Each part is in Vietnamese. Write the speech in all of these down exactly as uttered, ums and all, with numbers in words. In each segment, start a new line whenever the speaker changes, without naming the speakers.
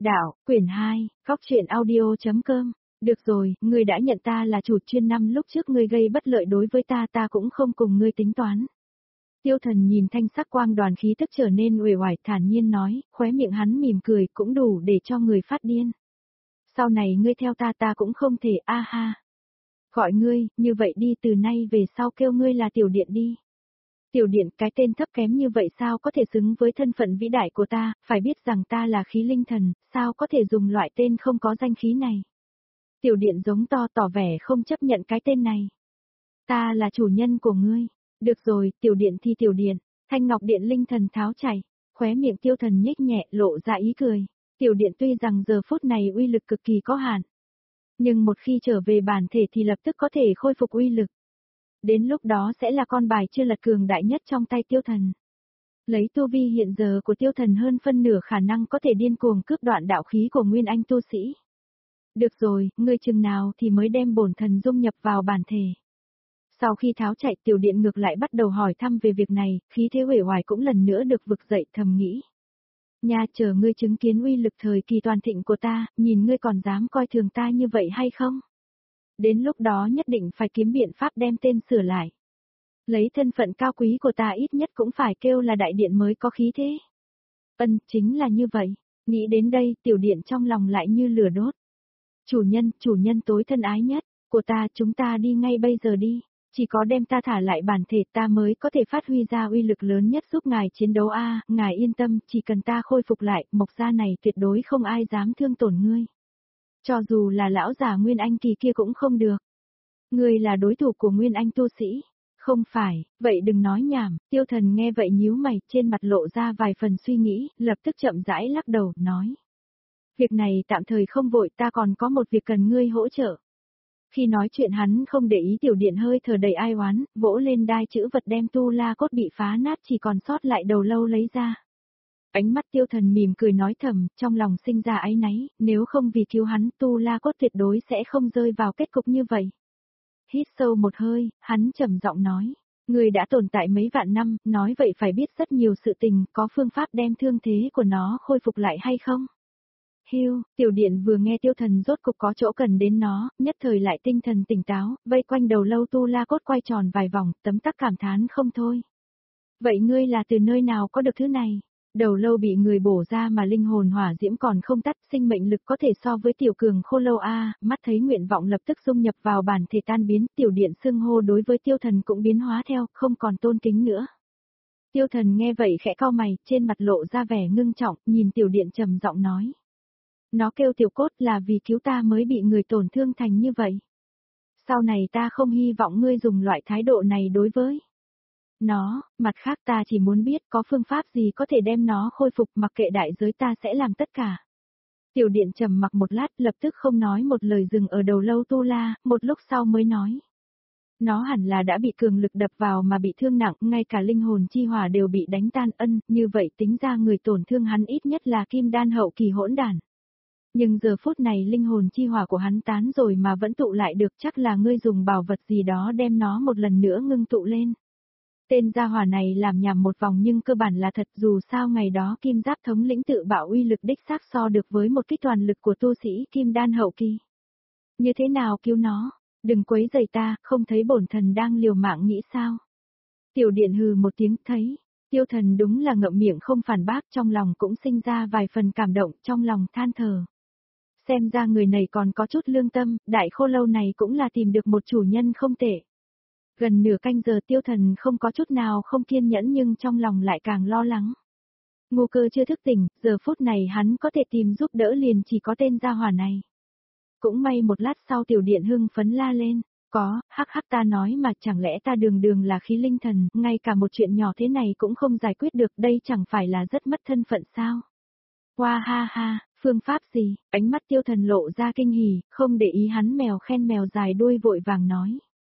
Đạo, quyển hai, góc truyện audio.com. Được rồi, ngươi đã nhận ta là chủ chuyên năm lúc trước ngươi gây bất lợi đối với ta ta cũng không cùng ngươi tính toán. Tiêu Thần nhìn thanh sắc quang đoàn khí tức trở nên uể oải thản nhiên nói, khóe miệng hắn mỉm cười cũng đủ để cho người phát điên. Sau này ngươi theo ta ta cũng không thể a ha. Gọi ngươi, như vậy đi từ nay về sau kêu ngươi là Tiểu Điện đi. Tiểu Điện, cái tên thấp kém như vậy sao có thể xứng với thân phận vĩ đại của ta, phải biết rằng ta là khí linh thần, sao có thể dùng loại tên không có danh khí này. Tiểu Điện giống to tỏ vẻ không chấp nhận cái tên này. Ta là chủ nhân của ngươi. Được rồi, Tiểu Điện thì Tiểu Điện, Thanh Ngọc Điện linh thần tháo chảy, khóe miệng Tiêu Thần nhếch nhẹ lộ ra ý cười. Tiểu Điện tuy rằng giờ phút này uy lực cực kỳ có hạn, nhưng một khi trở về bản thể thì lập tức có thể khôi phục uy lực. Đến lúc đó sẽ là con bài chưa lật cường đại nhất trong tay Tiêu Thần. Lấy tu vi hiện giờ của Tiêu Thần hơn phân nửa khả năng có thể điên cuồng cướp đoạn đạo khí của nguyên anh tu sĩ. Được rồi, ngươi chừng nào thì mới đem bổn thần dung nhập vào bản thể. Sau khi tháo chạy Tiểu Điện ngược lại bắt đầu hỏi thăm về việc này, khí thế uể oải cũng lần nữa được vực dậy thầm nghĩ. Nha chờ ngươi chứng kiến uy lực thời kỳ toàn thịnh của ta, nhìn ngươi còn dám coi thường ta như vậy hay không? Đến lúc đó nhất định phải kiếm biện pháp đem tên sửa lại. Lấy thân phận cao quý của ta ít nhất cũng phải kêu là đại điện mới có khí thế. Ân, chính là như vậy. Nghĩ đến đây, Tiểu Điện trong lòng lại như lửa đốt. Chủ nhân, chủ nhân tối thân ái nhất, của ta chúng ta đi ngay bây giờ đi. Chỉ có đem ta thả lại bản thể ta mới có thể phát huy ra uy lực lớn nhất giúp ngài chiến đấu a à, ngài yên tâm, chỉ cần ta khôi phục lại, mộc gia này tuyệt đối không ai dám thương tổn ngươi. Cho dù là lão già Nguyên Anh kỳ kia cũng không được. Ngươi là đối thủ của Nguyên Anh tu sĩ. Không phải, vậy đừng nói nhảm, Tiêu Thần nghe vậy nhíu mày, trên mặt lộ ra vài phần suy nghĩ, lập tức chậm rãi lắc đầu, nói. Việc này tạm thời không vội, ta còn có một việc cần ngươi hỗ trợ. Khi nói chuyện hắn không để ý Tiểu Điện hơi thở đầy ai oán, vỗ lên đai chữ vật đem tu la cốt bị phá nát chỉ còn sót lại đầu lâu lấy ra. Ánh mắt Tiêu Thần mỉm cười nói thầm, trong lòng sinh ra áy náy, nếu không vì cứu hắn tu la cốt tuyệt đối sẽ không rơi vào kết cục như vậy. Hít sâu một hơi, hắn trầm giọng nói, người đã tồn tại mấy vạn năm, nói vậy phải biết rất nhiều sự tình, có phương pháp đem thương thế của nó khôi phục lại hay không? Hiu, Tiểu Điện vừa nghe Tiêu Thần rốt cục có chỗ cần đến nó, nhất thời lại tinh thần tỉnh táo, vây quanh đầu lâu tu la cốt quay tròn vài vòng, tấm tắc cảm thán không thôi. Vậy ngươi là từ nơi nào có được thứ này? Đầu lâu bị người bổ ra mà linh hồn hỏa diễm còn không tắt, sinh mệnh lực có thể so với tiểu cường khô lâu a, mắt thấy nguyện vọng lập tức dung nhập vào bản thể tan biến, Tiểu Điện xưng hô đối với Tiêu Thần cũng biến hóa theo, không còn tôn kính nữa. Tiêu Thần nghe vậy khẽ cau mày, trên mặt lộ ra vẻ ngưng trọng, nhìn Tiểu Điện trầm giọng nói. Nó kêu Tiểu Cốt là vì cứu ta mới bị người tổn thương thành như vậy. Sau này ta không hy vọng ngươi dùng loại thái độ này đối với nó, mặt khác ta chỉ muốn biết có phương pháp gì có thể đem nó khôi phục, mặc kệ đại giới ta sẽ làm tất cả. Tiểu Điện trầm mặc một lát lập tức không nói một lời dừng ở đầu lâu tu la, một lúc sau mới nói. Nó hẳn là đã bị cường lực đập vào mà bị thương nặng, ngay cả linh hồn chi hỏa đều bị đánh tan ân, như vậy tính ra người tổn thương hắn ít nhất là kim đan hậu kỳ hỗn đản. Nhưng giờ phút này linh hồn chi hỏa của hắn tán rồi mà vẫn tụ lại được, chắc là ngươi dùng bảo vật gì đó đem nó một lần nữa ngưng tụ lên. Tên gia hỏa này làm nhảm một vòng nhưng cơ bản là thật, dù sao ngày đó Kim Giáp thống lĩnh tự bảo uy lực đích xác so được với một kích toàn lực của tu sĩ Kim Đan hậu kỳ. Như thế nào cứu nó? Đừng quấy rầy ta, không thấy bổn thần đang liều mạng nghĩ sao? Tiểu Điện hừ một tiếng, thấy. Tiêu Thần đúng là ngậm miệng không phản bác, trong lòng cũng sinh ra vài phần cảm động, trong lòng than thở. Xem ra người này còn có chút lương tâm, đại khô lâu này cũng là tìm được một chủ nhân không tệ. Gần nửa canh giờ Tiêu Thần không có chút nào không kiên nhẫn nhưng trong lòng lại càng lo lắng. Ngô Cơ chưa thức tỉnh, giờ phút này hắn có thể tìm giúp đỡ liền chỉ có tên gia hỏa này. Cũng may một lát sau Tiểu Điện hưng phấn la lên, có, hắc hắc ta nói mà chẳng lẽ ta đường đường là khí linh thần, ngay cả một chuyện nhỏ thế này cũng không giải quyết được, đây chẳng phải là rất mất thân phận sao? Hoa ha ha, phương pháp gì? Ánh mắt Tiêu Thần lộ ra kinh hỉ, không để ý hắn mèo khen mèo dài đuôi vội vàng nói.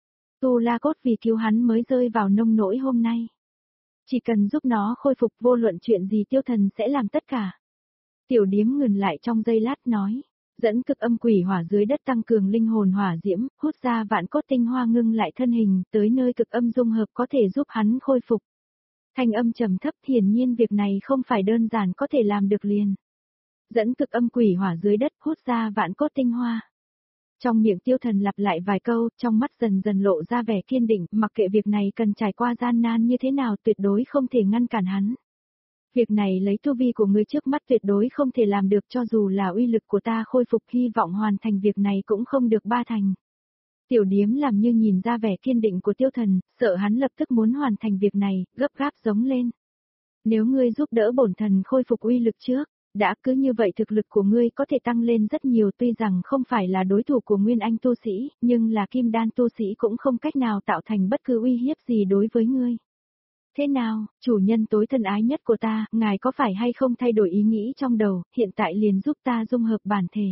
Tu la cốt vì cứu hắn mới rơi vào nông nỗi hôm nay. Chỉ cần giúp nó khôi phục, vô luận chuyện gì Tiêu Thần sẽ làm tất cả. Tiểu Điếm ngừng lại trong giây lát nói. Dẫn cực âm quỷ hỏa dưới đất tăng cường linh hồn hỏa diễm, hút ra vạn cốt tinh hoa ngưng lại thân hình, tới nơi cực âm dung hợp có thể giúp hắn khôi phục. Thanh âm trầm thấp, hiển nhiên việc này không phải đơn giản có thể làm được liền. dẫn cực âm quỷ hỏa dưới đất hút ra vạn cốt tinh hoa. Trong miệng Tiêu Thần lặp lại vài câu, trong mắt dần dần lộ ra vẻ kiên định, mặc kệ việc này cần trải qua gian nan như thế nào tuyệt đối không thể ngăn cản hắn. Việc này lấy tu vi của ngươi trước mắt tuyệt đối không thể làm được, cho dù là uy lực của ta khôi phục, hy vọng hoàn thành việc này cũng không được ba thành. Tiểu điếm làm như nhìn ra vẻ kiên định của Tiêu Thần, sợ hắn lập tức muốn hoàn thành việc này, gấp gáp giống lên. Nếu ngươi giúp đỡ bổn thần khôi phục uy lực trước, đã cứ như vậy thực lực của ngươi có thể tăng lên rất nhiều, tuy rằng không phải là đối thủ của Nguyên Anh tu sĩ, nhưng là Kim Đan tu sĩ cũng không cách nào tạo thành bất cứ uy hiếp gì đối với ngươi. Thế nào, chủ nhân tối thân ái nhất của ta, ngài có phải hay không thay đổi ý nghĩ trong đầu, hiện tại liền giúp ta dung hợp bản thể.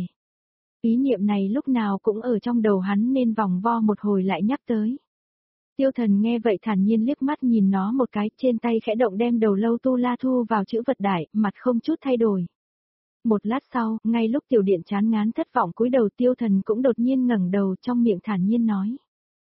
Ý niệm này lúc nào cũng ở trong đầu hắn nên vòng vo một hồi lại nhắc tới. Tiêu Thần nghe vậy thản nhiên liếc mắt nhìn nó một cái, trên tay khẽ động đem đầu lâu tu la thu vào chữ vật đại, mặt không chút thay đổi. Một lát sau, ngay lúc tiểu điện chán ngán thất vọng cúi đầu, Tiêu Thần cũng đột nhiên ngẩng đầu, trong miệng thản nhiên nói.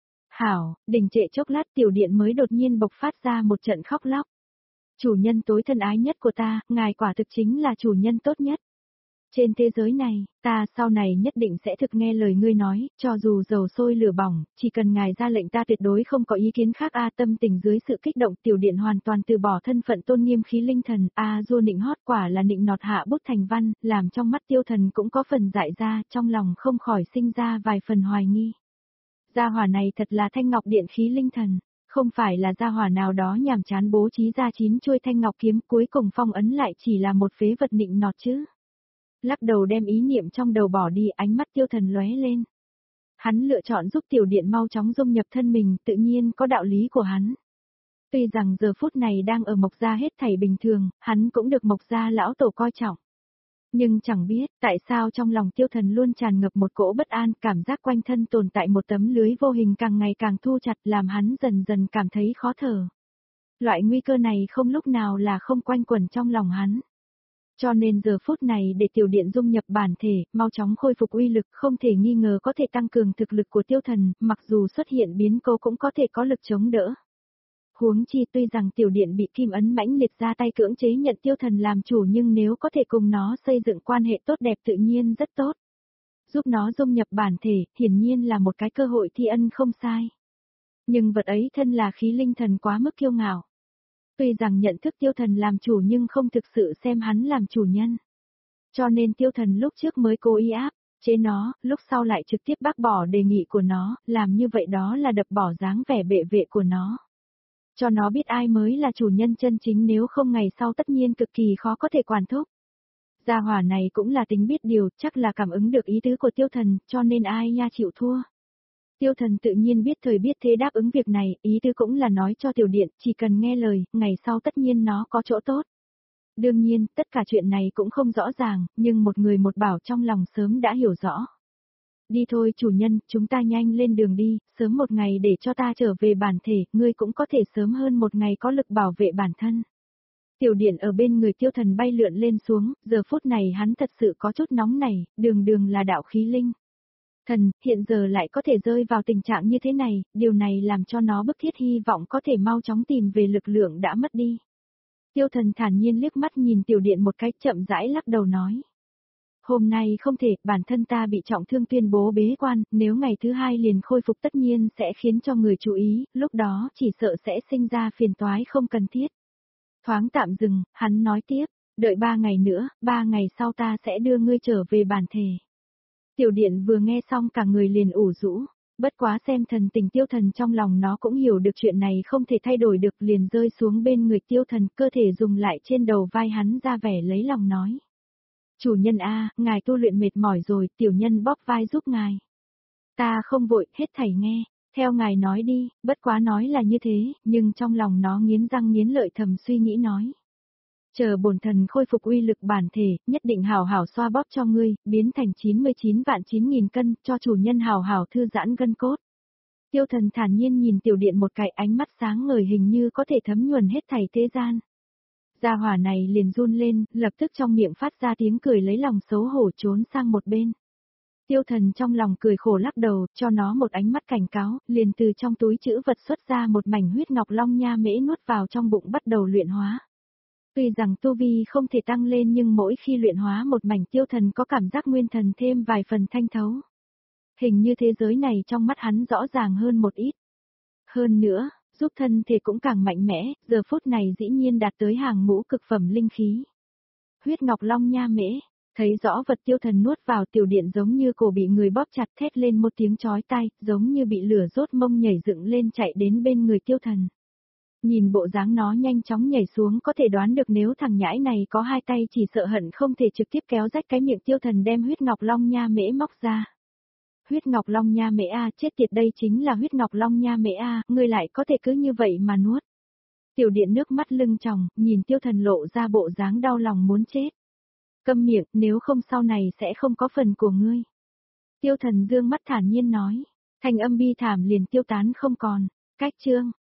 Hảo, đình trệ chốc lát tiểu điện mới đột nhiên bộc phát ra một trận khóc lóc. Chủ nhân tối thân ái nhất của ta, ngài quả thực chính là chủ nhân tốt nhất. Trên thế giới này, ta sau này nhất định sẽ thực nghe lời ngươi nói, cho dù dầu sôi lửa bỏng, chỉ cần ngài ra lệnh ta tuyệt đối không có ý kiến khác. A tâm tình dưới sự kích động, tiểu điện hoàn toàn từ bỏ thân phận tôn nghiêm khí linh thần, a du nịnh hót quả là nịnh nọt hạ bút thành văn, làm trong mắt Tiêu Thần cũng có phần dại ra, trong lòng không khỏi sinh ra vài phần hoài nghi. Gia hỏa này thật là thanh ngọc điện khí linh thần, không phải là gia hỏa nào đó nhàm chán bố trí ra chín chuôi thanh ngọc kiếm, cuối cùng phong ấn lại chỉ là một phế vật nịnh nọt chứ. Lắc đầu đem ý niệm trong đầu bỏ đi, ánh mắt Tiêu Thần lóe lên. Hắn lựa chọn giúp tiểu điện mau chóng dung nhập thân mình, tự nhiên có đạo lý của hắn. Tuy rằng giờ phút này đang ở Mộc Gia hết thảy bình thường, hắn cũng được Mộc Gia lão tổ coi trọng. Nhưng chẳng biết, tại sao trong lòng Tiêu Thần luôn tràn ngập một cỗ bất an, cảm giác quanh thân tồn tại một tấm lưới vô hình càng ngày càng thu chặt, làm hắn dần dần cảm thấy khó thở. Loại nguy cơ này không lúc nào là không quanh quẩn trong lòng hắn. Cho nên giờ phút này để tiểu điện dung nhập bản thể, mau chóng khôi phục uy lực, không thể nghi ngờ có thể tăng cường thực lực của Tiêu Thần, mặc dù xuất hiện biến cố cũng có thể có lực chống đỡ. Huống chi tuy rằng tiểu điện bị kim ấn mãnh liệt ra tay cưỡng chế nhận Tiêu Thần làm chủ, nhưng nếu có thể cùng nó xây dựng quan hệ tốt đẹp tự nhiên rất tốt. Giúp nó dung nhập bản thể, hiển nhiên là một cái cơ hội thi ân không sai. Nhưng vật ấy thân là khí linh thần quá mức kiêu ngạo. Tuy rằng nhận thức Tiêu Thần làm chủ nhưng không thực sự xem hắn làm chủ nhân. Cho nên Tiêu Thần lúc trước mới cố ý áp chế nó, lúc sau lại trực tiếp bác bỏ đề nghị của nó, làm như vậy đó là đập bỏ dáng vẻ bệ vệ của nó. Cho nó biết ai mới là chủ nhân chân chính, nếu không ngày sau tất nhiên cực kỳ khó có thể quản thúc. Gia hỏa này cũng là tính biết điều, chắc là cảm ứng được ý tứ của Tiêu Thần, cho nên ai nha chịu thua. Tiêu Thần tự nhiên biết thời biết thế đáp ứng việc này, ý tứ cũng là nói cho tiểu điện, chỉ cần nghe lời, ngày sau tất nhiên nó có chỗ tốt. Đương nhiên, tất cả chuyện này cũng không rõ ràng, nhưng một người một bảo trong lòng sớm đã hiểu rõ. Đi thôi chủ nhân, chúng ta nhanh lên đường đi, sớm một ngày để cho ta trở về bản thể, ngươi cũng có thể sớm hơn một ngày có lực bảo vệ bản thân. Tiểu điện ở bên người Tiêu Thần bay lượn lên xuống, giờ phút này hắn thật sự có chút nóng nảy, đường đường là đạo khí linh. Thần, hiện giờ lại có thể rơi vào tình trạng như thế này, điều này làm cho nó bức thiết hy vọng có thể mau chóng tìm về lực lượng đã mất đi. Tiêu Thần thản nhiên liếc mắt nhìn tiểu điện một cách chậm rãi lắc đầu nói. Hôm nay không thể, bản thân ta bị trọng thương tuyên bố bế quan, nếu ngày thứ hai liền khôi phục tất nhiên sẽ khiến cho người chú ý, lúc đó chỉ sợ sẽ sinh ra phiền toái không cần thiết. Thoáng tạm dừng, hắn nói tiếp, đợi ba ngày nữa, ba ngày sau ta sẽ đưa ngươi trở về bản thể. Tiểu điện vừa nghe xong cả người liền ủ rũ, bất quá xem thần tình Tiêu Thần trong lòng nó cũng hiểu được chuyện này không thể thay đổi được, liền rơi xuống bên người Tiêu Thần, cơ thể dùng lại trên đầu vai hắn ra vẻ lấy lòng nói. Chủ nhân a, ngài tu luyện mệt mỏi rồi, tiểu nhân bóp vai giúp ngài. Ta không vội, hết thảy nghe, theo ngài nói đi, bất quá nói là như thế, nhưng trong lòng nó nghiến răng nghiến lợi thầm suy nghĩ nói. Chờ bổn thần khôi phục uy lực bản thể, nhất định hảo hảo xoa bóp cho ngươi, biến thành chín mươi chín vạn chín nghìn cân, cho chủ nhân hảo hảo thư giãn gân cốt. Tiêu Thần thản nhiên nhìn tiểu điện một cái, ánh mắt sáng ngời hình như có thể thấm nhuần hết thảy thế gian. Gia hỏa này liền run lên, lập tức trong miệng phát ra tiếng cười lấy lòng xấu hổ trốn sang một bên. Tiêu Thần trong lòng cười khổ lắc đầu, cho nó một ánh mắt cảnh cáo, liền từ trong túi trữ vật xuất ra một mảnh huyết ngọc long nha mễ nuốt vào trong bụng bắt đầu luyện hóa. Tuy rằng tu vi không thể tăng lên nhưng mỗi khi luyện hóa một mảnh tiêu thần có cảm giác nguyên thần thêm vài phần thanh thấu. Hình như thế giới này trong mắt hắn rõ ràng hơn một ít. Hơn nữa, giúp thân thể cũng càng mạnh mẽ, giờ phút này dĩ nhiên đạt tới hàng ngũ cực phẩm linh khí. Huyết Ngọc Long Nha Mễ, thấy rõ vật tiêu thần nuốt vào tiểu điện giống như cổ bị người bóp chặt, thét lên một tiếng chói tai, giống như bị lửa rốt mông nhảy dựng lên chạy đến bên người tiêu thần. Nhìn bộ dáng nó nhanh chóng nhảy xuống có thể đoán được nếu thằng nhãi này có hai tay chỉ sợ hận không thể trực tiếp kéo rách cái miệng tiêu thần đem huyết ngọc long nha mễ móc ra. Huyết ngọc long nha mễ a, chết tiệt, đây chính là huyết ngọc long nha mễ a, ngươi lại có thể cứ như vậy mà nuốt. Tiểu điện nước mắt lưng tròng, nhìn tiêu thần lộ ra bộ dáng đau lòng muốn chết. Câm miệng, nếu không sau này sẽ không có phần của ngươi. Tiêu thần dương mắt thản nhiên nói, thanh âm bi thảm liền tiêu tán không còn. Cách chương